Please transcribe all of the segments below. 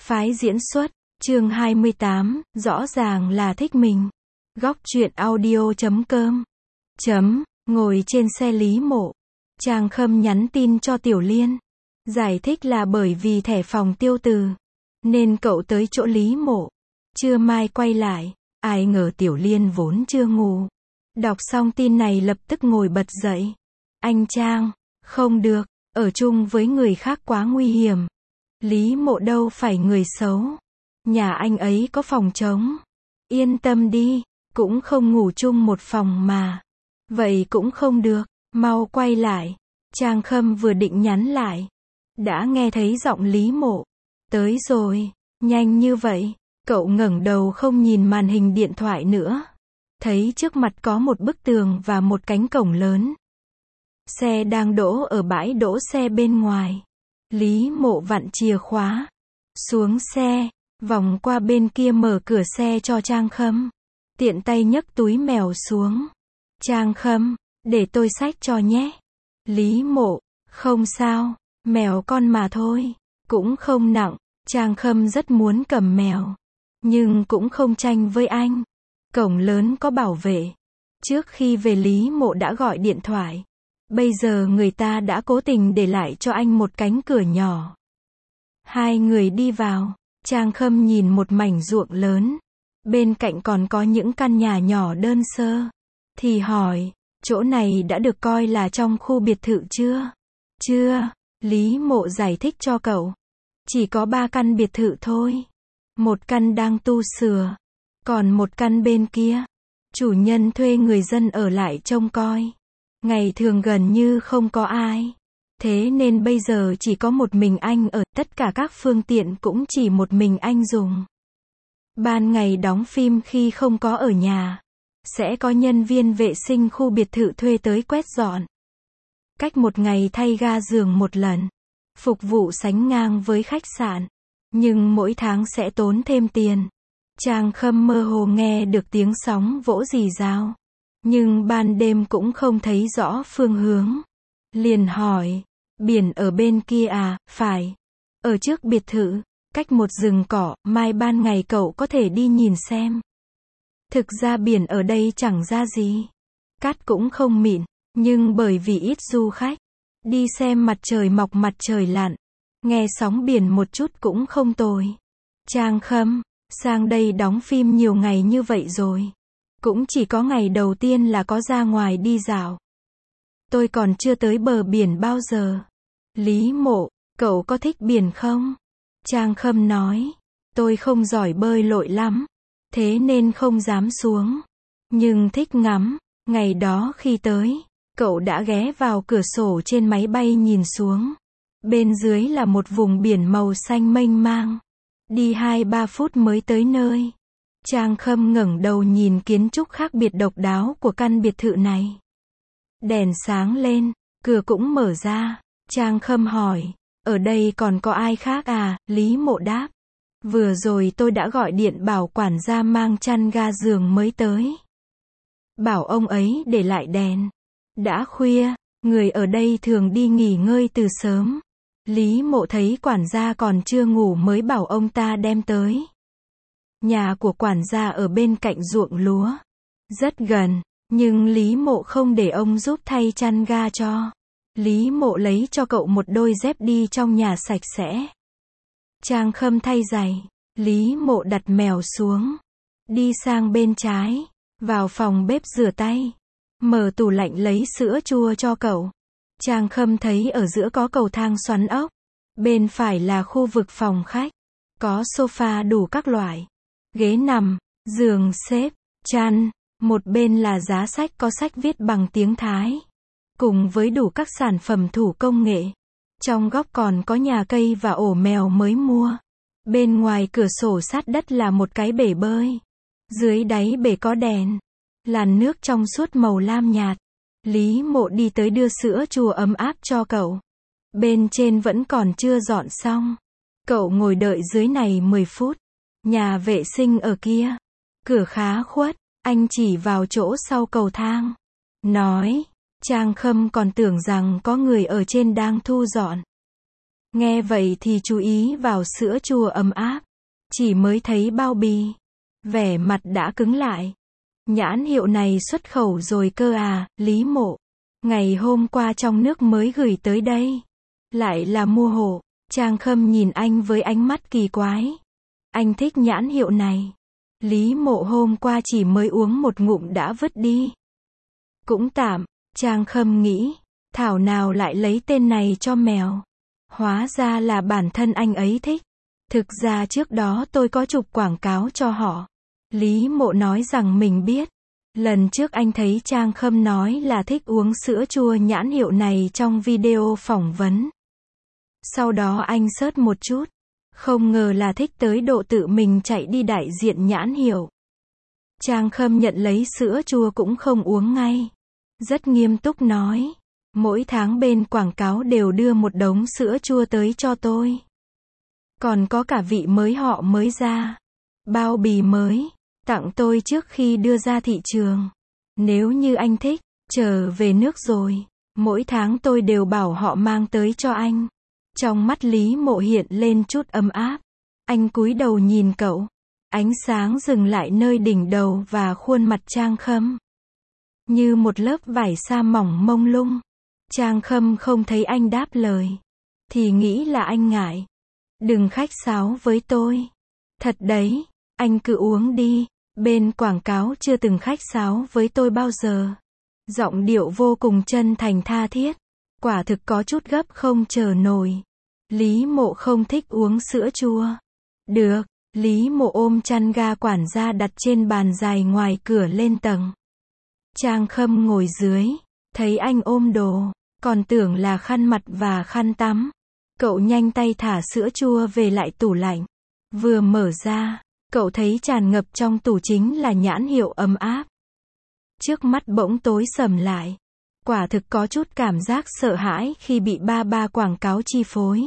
Phái diễn xuất, chương 28, rõ ràng là thích mình. Góc truyện audio.com. Ngồi trên xe Lý Mộ. Trang Khâm nhắn tin cho Tiểu Liên. Giải thích là bởi vì thẻ phòng tiêu từ. Nên cậu tới chỗ Lý Mộ. Trưa mai quay lại. Ai ngờ Tiểu Liên vốn chưa ngủ. Đọc xong tin này lập tức ngồi bật dậy. Anh Trang, không được, ở chung với người khác quá nguy hiểm. Lý Mộ đâu phải người xấu. Nhà anh ấy có phòng trống. Yên tâm đi, cũng không ngủ chung một phòng mà. Vậy cũng không được, mau quay lại. Trang Khâm vừa định nhắn lại. Đã nghe thấy giọng Lý Mộ. Tới rồi, nhanh như vậy. Cậu ngẩng đầu không nhìn màn hình điện thoại nữa. Thấy trước mặt có một bức tường và một cánh cổng lớn. Xe đang đỗ ở bãi đỗ xe bên ngoài. Lý Mộ vặn chìa khóa. Xuống xe, vòng qua bên kia mở cửa xe cho Trang Khâm. Tiện tay nhấc túi mèo xuống. Trang Khâm, để tôi xách cho nhé. Lý Mộ, không sao, mèo con mà thôi, cũng không nặng. Trang Khâm rất muốn cầm mèo, nhưng cũng không tranh với anh. Cổng lớn có bảo vệ. Trước khi về Lý Mộ đã gọi điện thoại. Bây giờ người ta đã cố tình để lại cho anh một cánh cửa nhỏ. Hai người đi vào. Trang Khâm nhìn một mảnh ruộng lớn. Bên cạnh còn có những căn nhà nhỏ đơn sơ. Thì hỏi, chỗ này đã được coi là trong khu biệt thự chưa? Chưa, Lý Mộ giải thích cho cậu. Chỉ có 3 căn biệt thự thôi. Một căn đang tu sửa. Còn một căn bên kia, chủ nhân thuê người dân ở lại trông coi. Ngày thường gần như không có ai. Thế nên bây giờ chỉ có một mình anh ở, tất cả các phương tiện cũng chỉ một mình anh dùng. Ban ngày đóng phim khi không có ở nhà, sẽ có nhân viên vệ sinh khu biệt thự thuê tới quét dọn. Cách một ngày thay ga giường một lần. Phục vụ sánh ngang với khách sạn. Nhưng mỗi tháng sẽ tốn thêm tiền. Trang Khâm mơ hồ nghe được tiếng sóng vỗ rì rào. Nhưng ban đêm cũng không thấy rõ phương hướng. Liền hỏi, biển ở bên kia à? Phải. Ở trước biệt thự, cách một rừng cỏ, mai ban ngày cậu có thể đi nhìn xem. Thực ra biển ở đây chẳng ra gì. Cát cũng không mịn, nhưng bởi vì ít du khách. Đi xem mặt trời mọc mặt trời lặn. Nghe sóng biển một chút cũng không tồi. Trang Khâm, sang đây đóng phim nhiều ngày như vậy rồi. Cũng chỉ có ngày đầu tiên là có ra ngoài đi dạo. Tôi còn chưa tới bờ biển bao giờ. Lý Mộ, cậu có thích biển không? Trang Khâm nói, tôi không giỏi bơi lội lắm. Thế nên không dám xuống. Nhưng thích ngắm. Ngày đó khi tới, cậu đã ghé vào cửa sổ trên máy bay nhìn xuống. Bên dưới là một vùng biển màu xanh mênh mang. Đi 2-3 phút mới tới nơi. Trang Khâm ngẩng đầu nhìn kiến trúc khác biệt độc đáo của căn biệt thự này. Đèn sáng lên, cửa cũng mở ra. Trang Khâm hỏi, ở đây còn có ai khác à? Lý Mộ đáp, vừa rồi tôi đã gọi điện bảo quản gia mang chăn ga giường mới tới. Bảo ông ấy để lại đèn. Đã khuya, người ở đây thường đi nghỉ ngơi từ sớm. Lý Mộ thấy quản gia còn chưa ngủ mới bảo ông ta đem tới. Nhà của quản gia ở bên cạnh ruộng lúa. Rất gần, nhưng Lý Mộ không để ông giúp thay chăn ga cho. Lý Mộ lấy cho cậu một đôi dép đi trong nhà sạch sẽ. Trang Khâm thay giày. Lý Mộ đặt mèo xuống. Đi sang bên trái. Vào phòng bếp rửa tay. Mở tủ lạnh lấy sữa chua cho cậu. Trang Khâm thấy ở giữa có cầu thang xoắn ốc. Bên phải là khu vực phòng khách. Có sofa đủ các loại. Ghế nằm, giường xếp, chăn. Một bên là giá sách có sách viết bằng tiếng Thái. Cùng với đủ các sản phẩm thủ công nghệ. Trong góc còn có nhà cây và ổ mèo mới mua. Bên ngoài cửa sổ sát đất là một cái bể bơi. Dưới đáy bể có đèn. Làn nước trong suốt màu lam nhạt. Lý Mộ đi tới đưa sữa chua ấm áp cho cậu. Bên trên vẫn còn chưa dọn xong. Cậu ngồi đợi dưới này 10 phút. Nhà vệ sinh ở kia. Cửa khá khuất. Anh chỉ vào chỗ sau cầu thang. Nói, Trang Khâm còn tưởng rằng có người ở trên đang thu dọn. Nghe vậy thì chú ý vào sữa chua ấm áp. Chỉ mới thấy bao bì, vẻ mặt đã cứng lại. Nhãn hiệu này xuất khẩu rồi cơ à, Lý Mộ. Ngày hôm qua trong nước mới gửi tới đây. Lại là mua hộ. Trang Khâm nhìn anh với ánh mắt kỳ quái. Anh thích nhãn hiệu này. Lý Mộ hôm qua chỉ mới uống một ngụm đã vứt đi. Cũng tạm, Trang Khâm nghĩ. Thảo nào lại lấy tên này cho mèo. Hóa ra là bản thân anh ấy thích. Thực ra trước đó tôi có chụp quảng cáo cho họ. Lý Mộ nói rằng mình biết. Lần trước anh thấy Trang Khâm nói là thích uống sữa chua nhãn hiệu này trong video phỏng vấn. Sau đó anh search một chút. Không ngờ là thích tới độ tự mình chạy đi đại diện nhãn hiệu. Trang Khâm nhận lấy sữa chua cũng không uống ngay. Rất nghiêm túc nói. Mỗi tháng bên quảng cáo đều đưa một đống sữa chua tới cho tôi. Còn có cả vị mới họ mới ra. Bao bì mới. Tặng tôi trước khi đưa ra thị trường. Nếu như anh thích, trở về nước rồi. Mỗi tháng tôi đều bảo họ mang tới cho anh. Trong mắt Lý Mộ hiện lên chút ấm áp. Anh cúi đầu nhìn cậu. Ánh sáng dừng lại nơi đỉnh đầu và khuôn mặt Trang Khâm. Như một lớp vải sa mỏng mông lung. Trang Khâm không thấy anh đáp lời. Thì nghĩ là anh ngại. Đừng khách sáo với tôi. Thật đấy, anh cứ uống đi. Bên quảng cáo chưa từng khách sáo với tôi bao giờ. Giọng điệu vô cùng chân thành tha thiết. Quả thực có chút gấp không chờ nổi. Lý Mộ không thích uống sữa chua. Được, Lý Mộ ôm chăn ga quản gia đặt trên bàn dài ngoài cửa lên tầng. Trang Khâm ngồi dưới, thấy anh ôm đồ, còn tưởng là khăn mặt và khăn tắm. Cậu nhanh tay thả sữa chua về lại tủ lạnh. Vừa mở ra, cậu thấy tràn ngập trong tủ chính là nhãn hiệu ấm áp. Trước mắt bỗng tối sầm lại. Quả thực có chút cảm giác sợ hãi khi bị ba quảng cáo chi phối.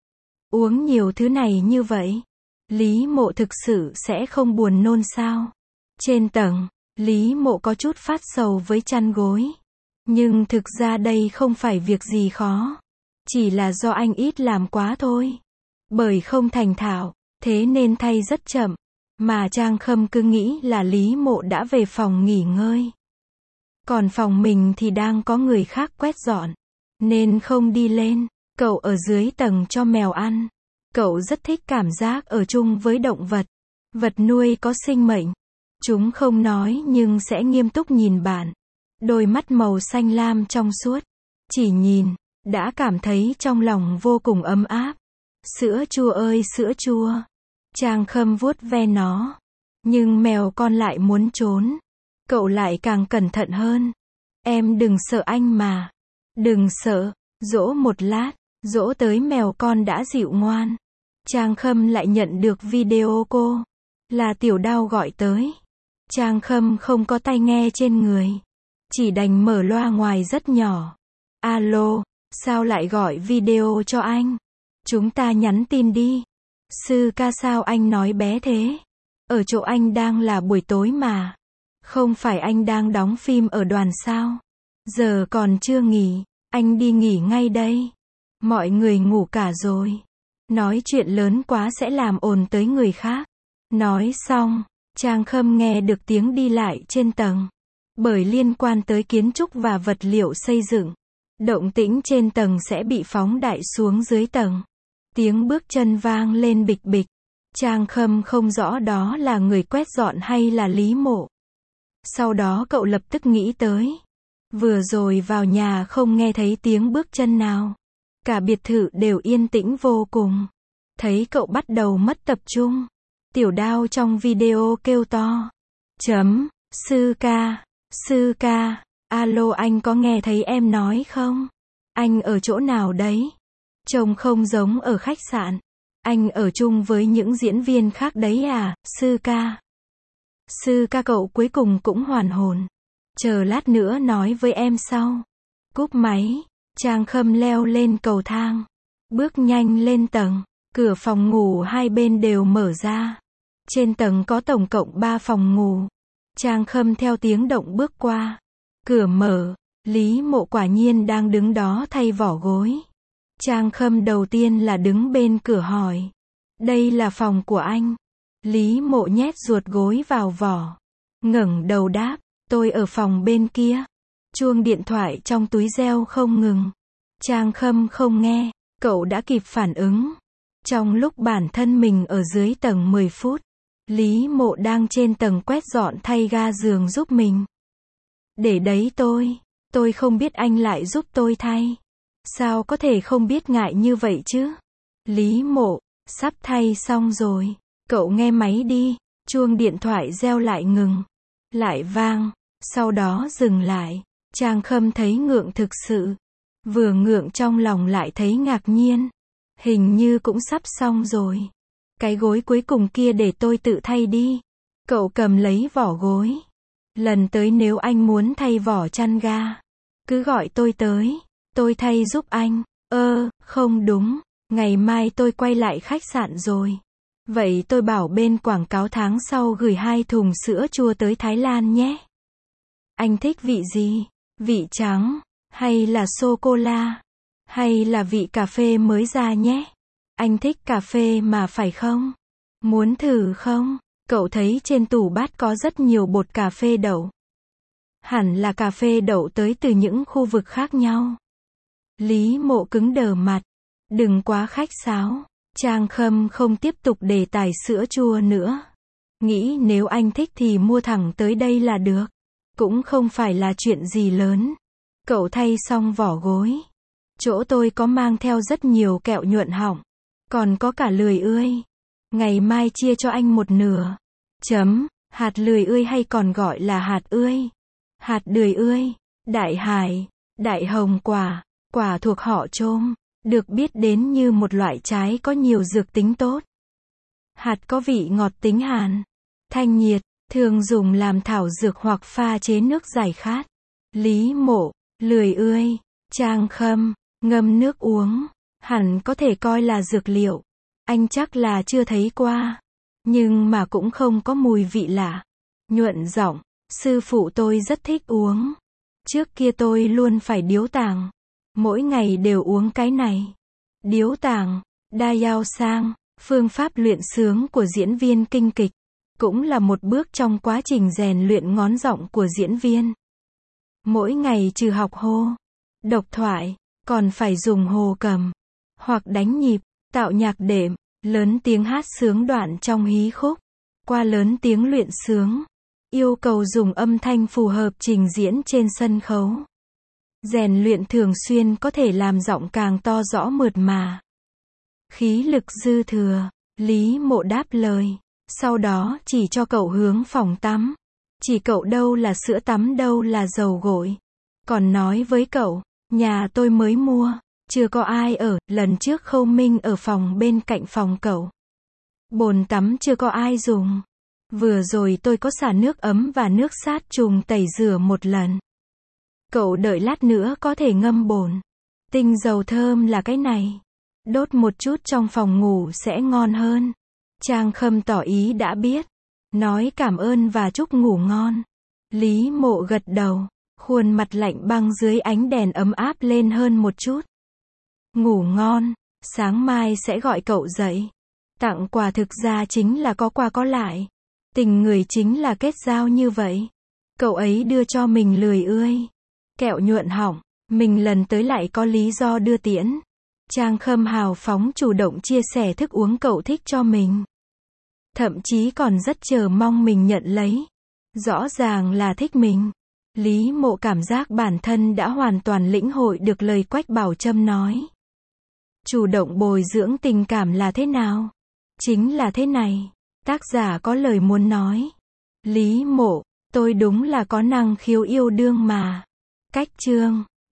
Uống nhiều thứ này như vậy, Lý Mộ thực sự sẽ không buồn nôn sao? Trên tầng, Lý Mộ có chút phát sầu với chăn gối. Nhưng thực ra đây không phải việc gì khó. Chỉ là do anh ít làm quá thôi. Bởi không thành thạo, thế nên thay rất chậm. Mà Trang Khâm cứ nghĩ là Lý Mộ đã về phòng nghỉ ngơi. Còn phòng mình thì đang có người khác quét dọn. Nên không đi lên. Cậu ở dưới tầng cho mèo ăn. Cậu rất thích cảm giác ở chung với động vật. Vật nuôi có sinh mệnh. Chúng không nói nhưng sẽ nghiêm túc nhìn bạn. Đôi mắt màu xanh lam trong suốt. Chỉ nhìn, đã cảm thấy trong lòng vô cùng ấm áp. Sữa chua ơi sữa chua. Trang Khâm vuốt ve nó. Nhưng mèo con lại muốn trốn. Cậu lại càng cẩn thận hơn. Em đừng sợ anh mà. Đừng sợ. Dỗ một lát. Dỗ tới mèo con đã dịu ngoan. Trang Khâm lại nhận được video cô. Là Tiểu Đao gọi tới. Trang Khâm không có tai nghe trên người. Chỉ đành mở loa ngoài rất nhỏ. Alo, sao lại gọi video cho anh? Chúng ta nhắn tin đi. Sư ca sao anh nói bé thế? Ở chỗ anh đang là buổi tối mà. Không phải anh đang đóng phim ở đoàn sao? Giờ còn chưa nghỉ. Anh đi nghỉ ngay đây. Mọi người ngủ cả rồi. Nói chuyện lớn quá sẽ làm ồn tới người khác. Nói xong, Trang Khâm nghe được tiếng đi lại trên tầng. Bởi liên quan tới kiến trúc và vật liệu xây dựng. Động tĩnh trên tầng sẽ bị phóng đại xuống dưới tầng. Tiếng bước chân vang lên bịch bịch. Trang Khâm không rõ đó là người quét dọn hay là Lý Mộ. Sau đó cậu lập tức nghĩ tới. Vừa rồi vào nhà không nghe thấy tiếng bước chân nào. Cả biệt thự đều yên tĩnh vô cùng. Thấy cậu bắt đầu mất tập trung. Tiểu Đao trong video kêu to. Sư ca, alo anh có nghe thấy em nói không? Anh ở chỗ nào đấy? Trông không giống ở khách sạn. Anh ở chung với những diễn viên khác đấy à, sư ca? Sư ca cậu cuối cùng cũng hoàn hồn. Chờ lát nữa nói với em sau. Cúp máy, Trang Khâm leo lên cầu thang. Bước nhanh lên tầng. Cửa phòng ngủ hai bên đều mở ra. Trên tầng có tổng cộng 3 phòng ngủ. Trang Khâm theo tiếng động bước qua. Cửa mở, Lý Mộ quả nhiên đang đứng đó thay vỏ gối. Trang Khâm đầu tiên là đứng bên cửa hỏi. Đây là phòng của anh. Lý Mộ nhét ruột gối vào vỏ. Ngẩng đầu đáp, tôi ở phòng bên kia. Chuông điện thoại trong túi reo không ngừng. Trang Khâm không nghe, cậu đã kịp phản ứng. Trong lúc bản thân mình ở dưới tầng 10 phút, Lý Mộ đang trên tầng quét dọn thay ga giường giúp mình. Để đấy tôi không biết anh lại giúp tôi thay. Sao có thể không biết ngại như vậy chứ? Lý Mộ, sắp thay xong rồi. Cậu nghe máy đi. Chuông điện thoại reo lại ngừng. Lại vang. Sau đó dừng lại. Trang Khâm thấy ngượng thực sự. Vừa ngượng trong lòng lại thấy ngạc nhiên. Hình như cũng sắp xong rồi. Cái gối cuối cùng kia để tôi tự thay đi. Cậu cầm lấy vỏ gối. Lần tới nếu anh muốn thay vỏ chăn ga, cứ gọi tôi tới. Tôi thay giúp anh. Không đúng. Ngày mai tôi quay lại khách sạn rồi. Vậy tôi bảo bên quảng cáo tháng sau gửi 2 thùng sữa chua tới Thái Lan nhé. Anh thích vị gì? Vị trắng? Hay là sô-cô-la? Hay là vị cà phê mới ra nhé? Anh thích cà phê mà phải không? Muốn thử không? Cậu thấy trên tủ bát có rất nhiều bột cà phê đậu. Hẳn là cà phê đậu tới từ những khu vực khác nhau. Lý Mộ cứng đờ mặt. Đừng quá khách sáo. Trang Khâm không tiếp tục đề tài sữa chua nữa. Nghĩ nếu anh thích thì mua thẳng tới đây là được. Cũng không phải là chuyện gì lớn. Cậu thay xong vỏ gối. Chỗ tôi có mang theo rất nhiều kẹo nhuận họng. Còn có cả lười ươi. Ngày mai chia cho anh một nửa. Hạt lười ươi hay còn gọi là hạt ươi. Hạt đười ươi. Đại hải. Đại hồng quả. Quả thuộc họ chôm. Được biết đến như một loại trái có nhiều dược tính tốt. Hạt có vị ngọt tính hàn. Thanh nhiệt. Thường dùng làm thảo dược hoặc pha chế nước giải khát. Lý Mộ. Lười ươi. Trang Khâm. Ngâm nước uống. Hẳn có thể coi là dược liệu. Anh chắc là chưa thấy qua. Nhưng mà cũng không có mùi vị lạ. Nhuận giọng. Sư phụ tôi rất thích uống. Trước kia tôi luôn phải điếu tàng. Mỗi ngày đều uống cái này. Điếu tàng. Đa Yao Sang. Phương pháp luyện xướng của diễn viên kinh kịch. Cũng là một bước trong quá trình rèn luyện ngón giọng của diễn viên. Mỗi ngày trừ học hô, độc thoại, còn phải dùng hồ cầm. Hoặc đánh nhịp, tạo nhạc đệm, lớn tiếng hát sướng đoạn trong hí khúc. Qua lớn tiếng luyện xướng. Yêu cầu dùng âm thanh phù hợp trình diễn trên sân khấu. Rèn luyện thường xuyên có thể làm giọng càng to rõ mượt mà. Khí lực dư thừa. Lý Mộ đáp lời. Sau đó chỉ cho cậu hướng phòng tắm. Chỉ cậu đâu là sữa tắm đâu là dầu gội. Còn nói với cậu, nhà tôi mới mua. Chưa có ai ở, lần trước Khâu Minh ở phòng bên cạnh phòng cậu. Bồn tắm chưa có ai dùng. Vừa rồi tôi có xả nước ấm và nước sát trùng tẩy rửa một lần. Cậu đợi lát nữa có thể ngâm bồn. Tinh dầu thơm là cái này. Đốt một chút trong phòng ngủ sẽ ngon hơn. Trang Khâm tỏ ý đã biết. Nói cảm ơn và chúc ngủ ngon. Lý Mộ gật đầu. Khuôn mặt lạnh băng dưới ánh đèn ấm áp lên hơn một chút. Ngủ ngon. Sáng mai sẽ gọi cậu dậy. Tặng quà thực ra chính là có qua có lại. Tình người chính là kết giao như vậy. Cậu ấy đưa cho mình lười ươi. Kẹo nhuận họng. Mình lần tới lại có lý do đưa tiễn. Trang Khâm hào phóng chủ động chia sẻ thức uống cậu thích cho mình. Thậm chí còn rất chờ mong mình nhận lấy. Rõ ràng là thích mình. Lý Mộ cảm giác bản thân đã hoàn toàn lĩnh hội được lời Quách Bảo Trâm nói. Chủ động bồi dưỡng tình cảm là thế nào? Chính là thế này. Tác giả có lời muốn nói. Lý Mộ, tôi đúng là có năng khiếu yêu đương mà. Cách chương